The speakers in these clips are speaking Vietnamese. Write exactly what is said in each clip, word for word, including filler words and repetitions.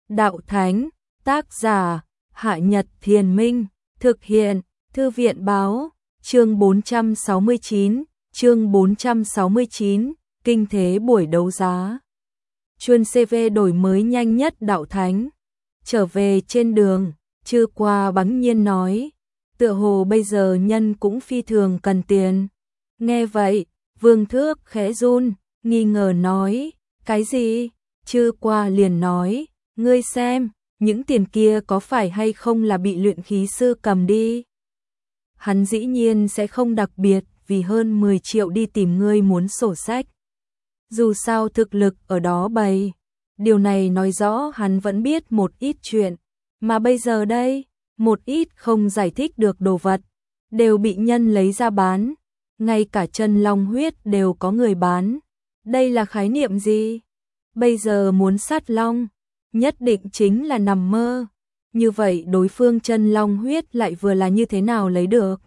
đạo thánh, tác giả, Hạ Nhật Thiền Minh, thực hiện, Thư viện báo, chương bốn trăm sáu mươi chín, chương bốn trăm sáu mươi chín, kinh thế buổi đấu giá. Chuân xê vê đổi mới nhanh nhất đạo thánh. Trở về trên đường, Chư Qua bắn nhiên nói, tựa hồ bây giờ nhân cũng phi thường cần tiền. Nghe vậy, Vương Thước khẽ run, nghi ngờ nói, cái gì? Chư Qua liền nói, ngươi xem, những tiền kia có phải hay không là bị luyện khí sư cầm đi? Hắn dĩ nhiên sẽ không đặc biệt vì hơn mười triệu đi tìm ngươi muốn sổ sách. Dù sao thực lực ở đó bày, điều này nói rõ hắn vẫn biết một ít chuyện, mà bây giờ đây, một ít không giải thích được đồ vật, đều bị nhân lấy ra bán, ngay cả chân long huyết đều có người bán. Đây là khái niệm gì? Bây giờ muốn sát long, nhất định chính là nằm mơ. Như vậy đối phương chân long huyết lại vừa là như thế nào lấy được?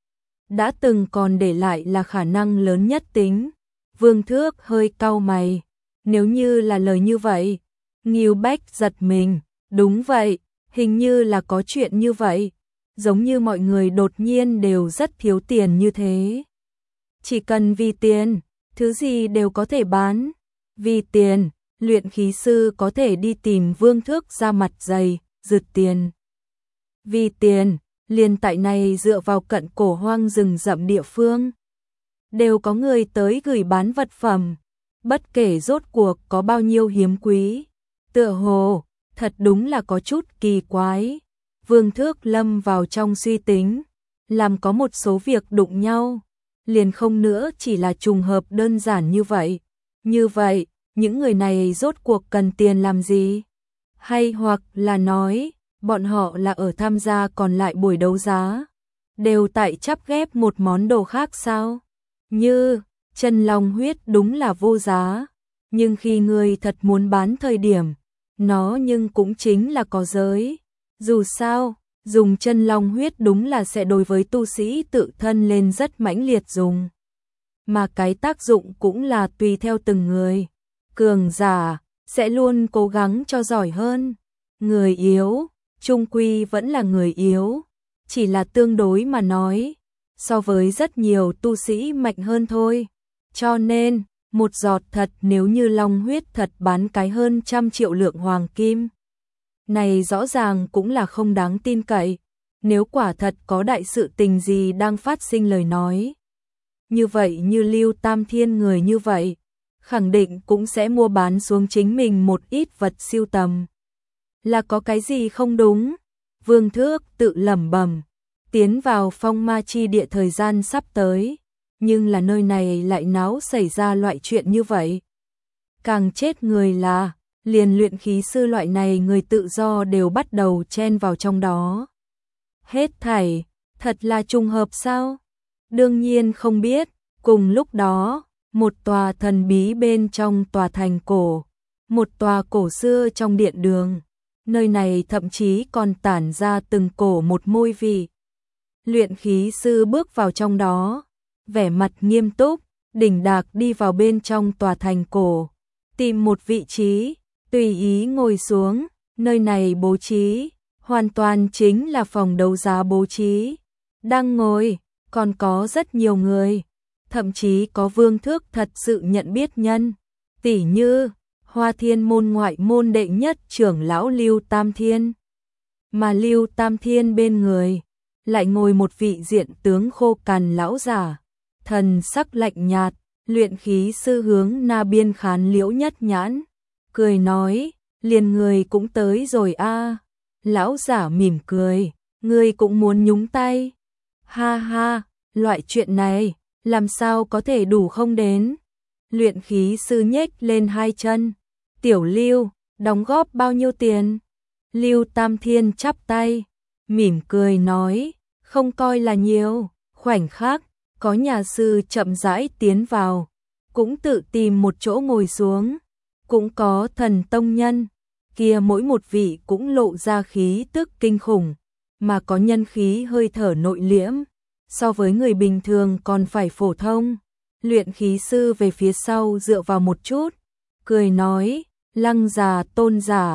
Đã từng còn để lại là khả năng lớn nhất tính. Vương Thước hơi cau mày, nếu như là lời như vậy, Ngưu Bách giật mình, đúng vậy, hình như là có chuyện như vậy, giống như mọi người đột nhiên đều rất thiếu tiền như thế. Chỉ cần vì tiền, thứ gì đều có thể bán, vì tiền, luyện khí sư có thể đi tìm Vương Thước ra mặt dày, rượt tiền. Vì tiền, liền tại này dựa vào cận cổ hoang rừng rậm địa phương, đều có người tới gửi bán vật phẩm, bất kể rốt cuộc có bao nhiêu hiếm quý. Tựa hồ, thật đúng là có chút kỳ quái. Vương Thước lâm vào trong suy tính, làm có một số việc đụng nhau, liền không nữa chỉ là trùng hợp đơn giản như vậy. Như vậy, những người này rốt cuộc cần tiền làm gì? Hay hoặc là nói, bọn họ là ở tham gia còn lại buổi đấu giá, đều tại chắp ghép một món đồ khác sao? Như, chân long huyết đúng là vô giá, nhưng khi người thật muốn bán thời điểm, nó nhưng cũng chính là có giới. Dù sao, dùng chân long huyết đúng là sẽ đối với tu sĩ tự thân lên rất mãnh liệt dùng. Mà cái tác dụng cũng là tùy theo từng người. Cường giả, sẽ luôn cố gắng cho giỏi hơn. Người yếu, chung quy vẫn là người yếu, chỉ là tương đối mà nói, so với rất nhiều tu sĩ mạnh hơn thôi. Cho nên, một giọt thật nếu như long huyết thật bán cái hơn trăm triệu lượng hoàng kim, này rõ ràng cũng là không đáng tin cậy. Nếu quả thật có đại sự tình gì đang phát sinh lời nói, như vậy như Lưu Tam Thiên người như vậy, khẳng định cũng sẽ mua bán xuống chính mình một ít vật siêu tầm. Là có cái gì không đúng? Vương Thước tự lẩm bẩm, tiến vào phong ma chi địa thời gian sắp tới, nhưng là nơi này lại náo xảy ra loại chuyện như vậy. Càng chết người là, liền luyện khí sư loại này người tự do đều bắt đầu chen vào trong đó. Hết thảy, thật là trùng hợp sao? Đương nhiên không biết. Cùng lúc đó, một tòa thần bí bên trong tòa thành cổ, một tòa cổ xưa trong điện đường, nơi này thậm chí còn tản ra từng cổ một môi vị. Luyện khí sư bước vào trong đó, vẻ mặt nghiêm túc, đỉnh đạc đi vào bên trong tòa thành cổ, tìm một vị trí, tùy ý ngồi xuống. Nơi này bố trí, hoàn toàn chính là phòng đấu giá bố trí. Đang ngồi, còn có rất nhiều người, thậm chí có Vương Thước thật sự nhận biết nhân, tỉ như Hoa Thiên môn ngoại môn đệ nhất trưởng lão Lưu Tam Thiên. Mà Lưu Tam Thiên bên người, lại ngồi một vị diện tướng khô cằn lão giả, thần sắc lạnh nhạt, luyện khí sư Hướng Na Biên Khán Liễu Nhất Nhãn, cười nói, liền người cũng tới rồi a. Lão giả mỉm cười, người cũng muốn nhúng tay. Ha ha, loại chuyện này, làm sao có thể đủ không đến? Luyện khí sư nhếch lên hai chân, tiểu Lưu, đóng góp bao nhiêu tiền? Lưu Tam Thiên chắp tay, mỉm cười nói, không coi là nhiều. Khoảnh khắc, có nhà sư chậm rãi tiến vào, cũng tự tìm một chỗ ngồi xuống. Cũng có thần tông nhân, kia mỗi một vị cũng lộ ra khí tức kinh khủng, mà có nhân khí hơi thở nội liễm, so với người bình thường còn phải phổ thông. Luyện khí sư về phía sau dựa vào một chút, cười nói, Lăng già Tôn giả,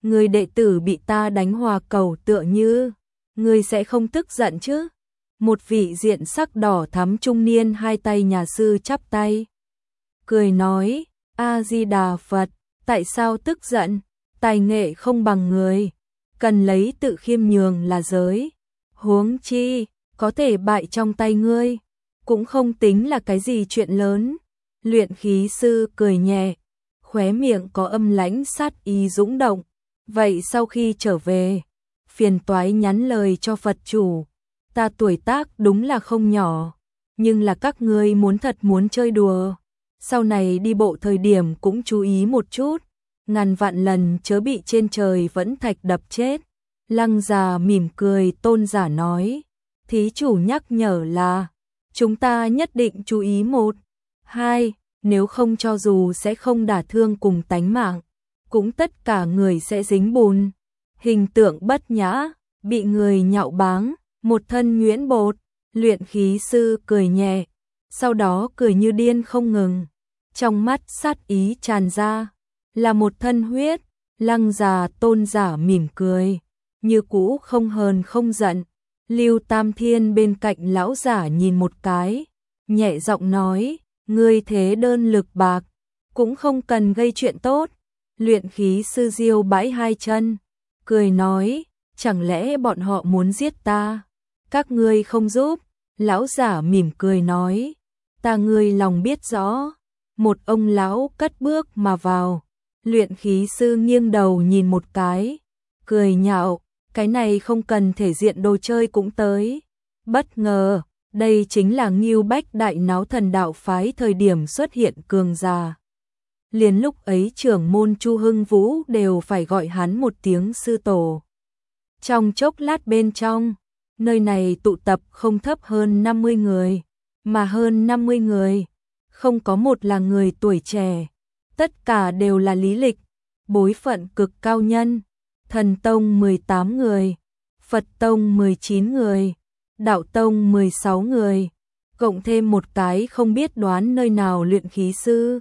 người đệ tử bị ta đánh hòa cầu tựa như, người sẽ không tức giận chứ? Một vị diện sắc đỏ thắm trung niên hai tay nhà sư chắp tay, cười nói, A-di-đà Phật, tại sao tức giận? Tài nghệ không bằng người, cần lấy tự khiêm nhường là giới. Huống chi, có thể bại trong tay ngươi, cũng không tính là cái gì chuyện lớn. Luyện khí sư cười nhẹ, khóe miệng có âm lãnh sát ý dũng động. Vậy sau khi trở về, phiền toái nhắn lời cho Phật chủ. Ta tuổi tác đúng là không nhỏ, nhưng là các ngươi muốn thật muốn chơi đùa. Sau này đi bộ thời điểm cũng chú ý một chút, ngàn vạn lần chớ bị trên trời vẫn thạch đập chết. Lăng già mỉm cười tôn giả nói, thí chủ nhắc nhở là, chúng ta nhất định chú ý một, hai, nếu không cho dù sẽ không đả thương cùng tánh mạng, cũng tất cả người sẽ dính bùn. Hình tượng bất nhã, bị người nhạo báng, một thân nhuyễn bột. Luyện khí sư cười nhẹ, sau đó cười như điên không ngừng, trong mắt sát ý tràn ra, là một thân huyết. Lăng già tôn giả mỉm cười, như cũ không hờn không giận. Lưu Tam Thiên bên cạnh lão giả nhìn một cái, nhẹ giọng nói, ngươi thế đơn lực bạc, cũng không cần gây chuyện tốt. Luyện khí sư diêu bãi hai chân, cười nói, chẳng lẽ bọn họ muốn giết ta? Các ngươi không giúp. Lão giả mỉm cười nói, ta ngươi lòng biết rõ. Một ông lão cất bước mà vào. Luyện khí sư nghiêng đầu nhìn một cái, cười nhạo, cái này không cần thể diện đồ chơi cũng tới. Bất ngờ, đây chính là Ngưu Bách đại náo thần đạo phái thời điểm xuất hiện cường giả. Liền lúc ấy trưởng môn Chu Hưng Vũ đều phải gọi hắn một tiếng sư tổ. Trong chốc lát bên trong, nơi này tụ tập không thấp hơn năm mươi người, mà hơn năm mươi người, không có một là người tuổi trẻ, tất cả đều là lý lịch, bối phận cực cao nhân. Thần tông mười tám người, Phật tông mười chín người, Đạo tông mười sáu người, cộng thêm một cái không biết đoán nơi nào luyện khí sư.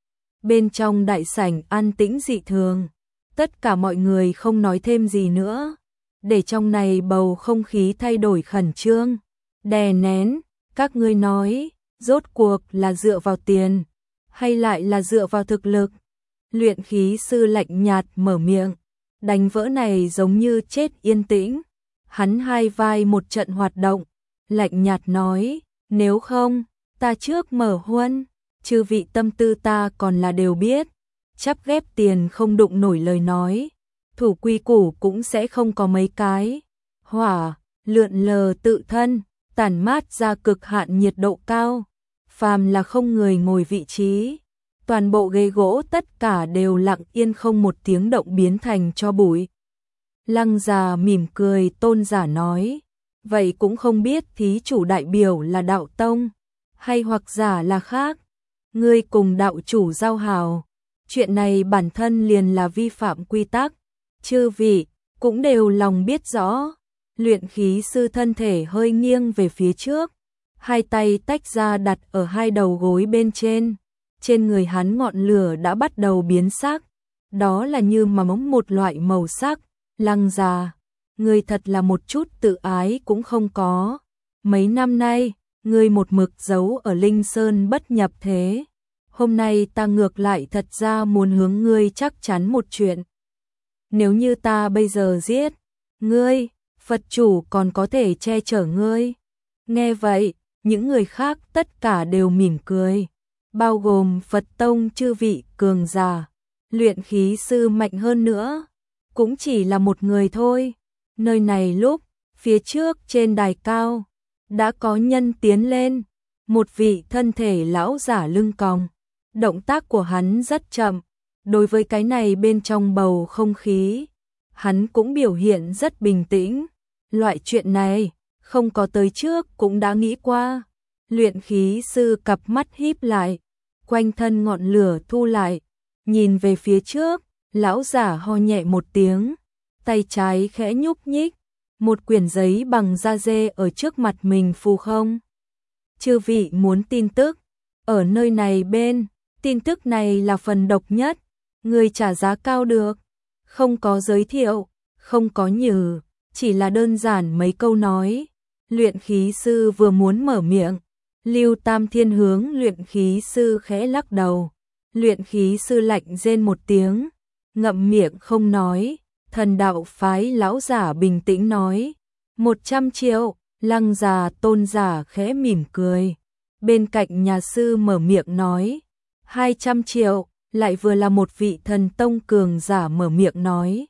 Bên trong đại sảnh an tĩnh dị thường, tất cả mọi người không nói thêm gì nữa, để trong này bầu không khí thay đổi khẩn trương, đè nén. Các ngươi nói, rốt cuộc là dựa vào tiền, hay lại là dựa vào thực lực? Luyện khí sư lạnh nhạt mở miệng, đánh vỡ này giống như chết yên tĩnh. Hắn hai vai một trận hoạt động, lạnh nhạt nói, nếu không, ta trước mở huân, chư vị tâm tư ta còn là đều biết, chắp ghép tiền không đụng nổi lời nói, thủ quy củ cũng sẽ không có mấy cái. Hỏa, lượn lờ tự thân, tản mát ra cực hạn nhiệt độ cao, phàm là không người ngồi vị trí, toàn bộ ghế gỗ tất cả đều lặng yên không một tiếng động biến thành tro bụi. Lăng già mỉm cười tôn giả nói, vậy cũng không biết thí chủ đại biểu là đạo tông, hay hoặc giả là khác. Ngươi cùng đạo chủ giao hảo, chuyện này bản thân liền là vi phạm quy tắc, chư vị cũng đều lòng biết rõ. Luyện khí sư thân thể hơi nghiêng về phía trước, hai tay tách ra đặt ở hai đầu gối bên trên. Trên người hắn ngọn lửa đã bắt đầu biến sắc, đó là như mà mống một loại màu sắc. Lăng già, ngươi thật là một chút tự ái cũng không có. Mấy năm nay, ngươi một mực giấu ở Linh Sơn bất nhập thế. Hôm nay ta ngược lại thật ra muốn hướng ngươi chắc chắn một chuyện. Nếu như ta bây giờ giết ngươi, Phật chủ còn có thể che chở ngươi. Nghe vậy, những người khác tất cả đều mỉm cười, bao gồm Phật tông chư vị cường giả. Luyện khí sư mạnh hơn nữa, cũng chỉ là một người thôi. Nơi này lúc, phía trước trên đài cao, đã có nhân tiến lên, một vị thân thể lão giả lưng còng. Động tác của hắn rất chậm, đối với cái này bên trong bầu không khí, hắn cũng biểu hiện rất bình tĩnh. Loại chuyện này, không có tới trước cũng đã nghĩ qua. Luyện khí sư cặp mắt híp lại, quanh thân ngọn lửa thu lại, nhìn về phía trước, lão giả ho nhẹ một tiếng, tay trái khẽ nhúc nhích, một quyển giấy bằng da dê ở trước mặt mình phù không. Chư vị muốn tin tức, ở nơi này bên, tin tức này là phần độc nhất, người trả giá cao được. Không có giới thiệu, không có nhừ, chỉ là đơn giản mấy câu nói. Luyện khí sư vừa muốn mở miệng, Lưu Tam Thiên hướng luyện khí sư khẽ lắc đầu. Luyện khí sư lạnh rên một tiếng, ngậm miệng không nói. Thần đạo phái lão giả bình tĩnh nói, một trăm triệu. Lăng già tôn giả khẽ mỉm cười. Bên cạnh nhà sư mở miệng nói, hai trăm triệu. Lại vừa là một vị thần tông cường giả mở miệng nói,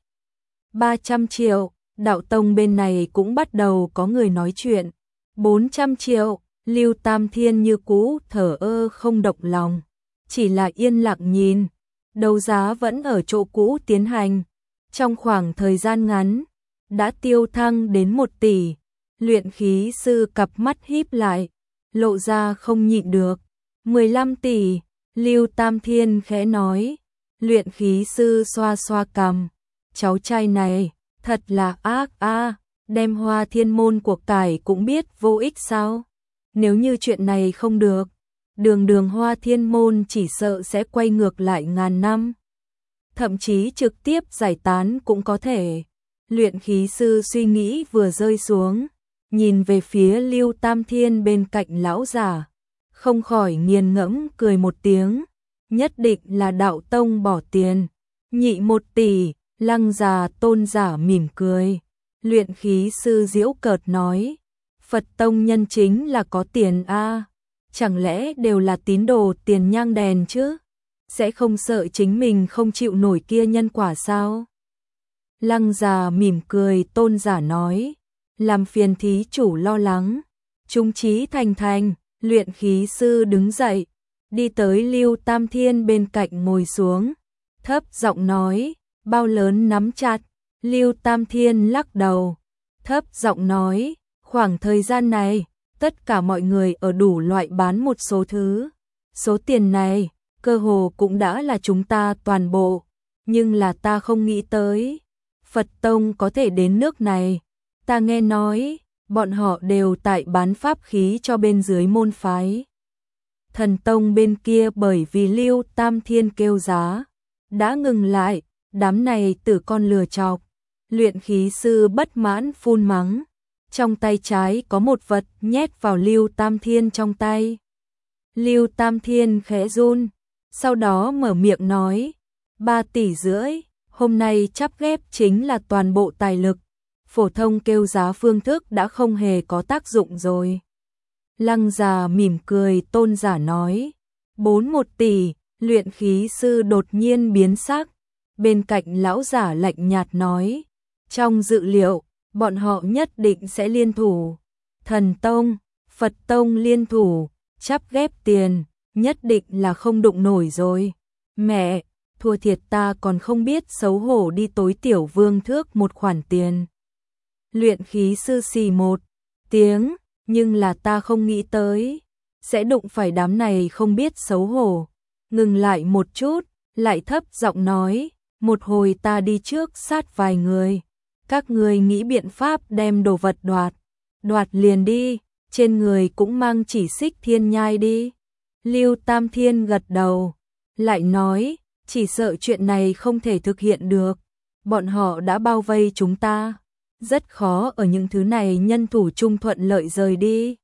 ba trăm triệu. Đạo tông bên này cũng bắt đầu có người nói chuyện, bốn trăm triệu. Lưu Tam Thiên như cũ thở ơ không động lòng, chỉ là yên lặng nhìn. Đấu giá vẫn ở chỗ cũ tiến hành, trong khoảng thời gian ngắn đã tiêu thăng đến một tỷ. Luyện khí sư cặp mắt híp lại, lộ ra không nhịn được. mười lăm tỷ, Lưu Tam Thiên khẽ nói. Luyện khí sư xoa xoa cằm, cháu trai này thật là ác a, đem Hoa Thiên môn của cải cũng biết vô ích sao? Nếu như chuyện này không được, đường đường Hoa Thiên môn chỉ sợ sẽ quay ngược lại ngàn năm, thậm chí trực tiếp giải tán cũng có thể. Luyện khí sư suy nghĩ vừa rơi xuống, nhìn về phía Lưu Tam Thiên bên cạnh lão giả, không khỏi nghiền ngẫm cười một tiếng. Nhất định là đạo tông bỏ tiền, nhị một tỷ. Lăng già tôn giả mỉm cười. Luyện khí sư giễu cợt nói, Phật tông nhân chính là có tiền a, chẳng lẽ đều là tín đồ tiền nhang đèn chứ? Sẽ không sợ chính mình không chịu nổi kia nhân quả sao? Lăng già mỉm cười tôn giả nói, làm phiền thí chủ lo lắng. Trung chí thành thành. Luyện khí sư đứng dậy, đi tới Lưu Tam Thiên bên cạnh ngồi xuống, thấp giọng nói, bao lớn nắm chặt. Lưu Tam Thiên lắc đầu, thấp giọng nói, khoảng thời gian này, tất cả mọi người ở đủ loại bán một số thứ. Số tiền này, cơ hồ cũng đã là chúng ta toàn bộ, nhưng là ta không nghĩ tới Phật tông có thể đến nước này. Ta nghe nói, bọn họ đều tại bán pháp khí cho bên dưới môn phái. Thần tông bên kia bởi vì Lưu Tam Thiên kêu giá, đã ngừng lại. Đám này tử con lừa chọc. Luyện khí sư bất mãn phun mắng, trong tay trái có một vật nhét vào Lưu Tam Thiên trong tay. Lưu Tam Thiên khẽ run, sau đó mở miệng nói, ba tỷ rưỡi, hôm nay chắp ghép chính là toàn bộ tài lực. Phổ thông kêu giá phương thức đã không hề có tác dụng rồi. Lăng già mỉm cười tôn giả nói, bốn một tỷ. Luyện khí sư đột nhiên biến sắc. Bên cạnh lão giả lạnh nhạt nói, trong dự liệu, bọn họ nhất định sẽ liên thủ. Thần tông, Phật tông liên thủ, chắp ghép tiền, nhất định là không đụng nổi rồi. Mẹ, thua thiệt ta còn không biết xấu hổ đi tối tiểu vương thước một khoản tiền. Luyện khí sư xì một tiếng, nhưng là ta không nghĩ tới, sẽ đụng phải đám này không biết xấu hổ. Ngừng lại một chút, lại thấp giọng nói, một hồi ta đi trước sát vài người. Các người nghĩ biện pháp đem đồ vật đoạt. Đoạt liền đi, trên người cũng mang chỉ xích thiên nhai đi. Lưu Tam Thiên gật đầu, lại nói, chỉ sợ chuyện này không thể thực hiện được. Bọn họ đã bao vây chúng ta, rất khó ở những thứ này nhân thủ chung thuận lợi rời đi.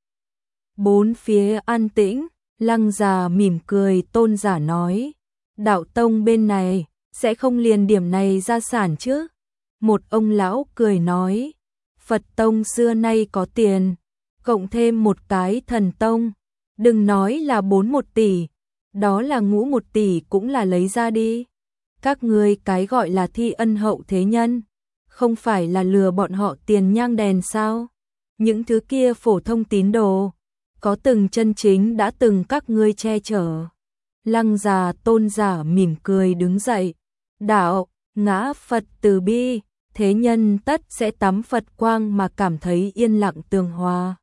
Bốn phía an tĩnh, Lăng già mỉm cười tôn giả nói, đạo tông bên này sẽ không liền điểm này ra sản chứ? Một ông lão cười nói, Phật tông xưa nay có tiền, cộng thêm một cái thần tông, đừng nói là bốn một tỷ, đó là ngũ một tỷ cũng là lấy ra đi. Các ngươi cái gọi là thi ân hậu thế nhân, không phải là lừa bọn họ tiền nhang đèn sao? Những thứ kia phổ thông tín đồ, có từng chân chính đã từng các ngươi che chở. Lăng già tôn giả mỉm cười đứng dậy, đạo, ngã Phật từ bi, thế nhân tất sẽ tắm Phật quang mà cảm thấy yên lặng tường hòa.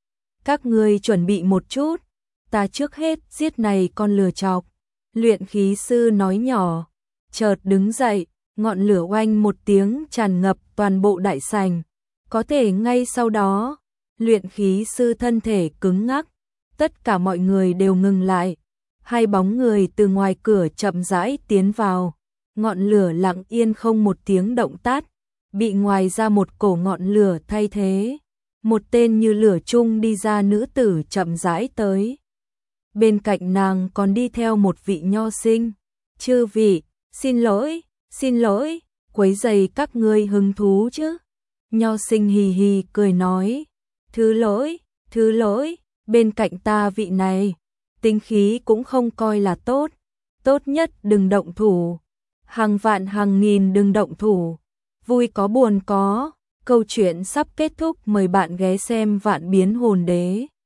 Các ngươi chuẩn bị một chút, ta trước hết giết này con lừa chọc. Luyện khí sư nói nhỏ, chợt đứng dậy, ngọn lửa oanh một tiếng tràn ngập toàn bộ đại sảnh. Có thể ngay sau đó, luyện khí sư thân thể cứng ngắc, tất cả mọi người đều ngừng lại. Hai bóng người từ ngoài cửa chậm rãi tiến vào, ngọn lửa lặng yên không một tiếng động tắt, bị ngoài ra một cổ ngọn lửa thay thế. Một tên như lửa chung đi ra nữ tử chậm rãi tới. Bên cạnh nàng còn đi theo một vị nho sinh. Chư vị, xin lỗi, xin lỗi, quấy rầy các ngươi hứng thú chứ. Nho sinh hì hì cười nói, thứ lỗi, thứ lỗi, bên cạnh ta vị này, tính khí cũng không coi là tốt, tốt nhất đừng động thủ, hàng vạn hàng nghìn đừng động thủ, vui có buồn có, câu chuyện sắp kết thúc, mời bạn ghé xem Vạn Biến Hồn Đế.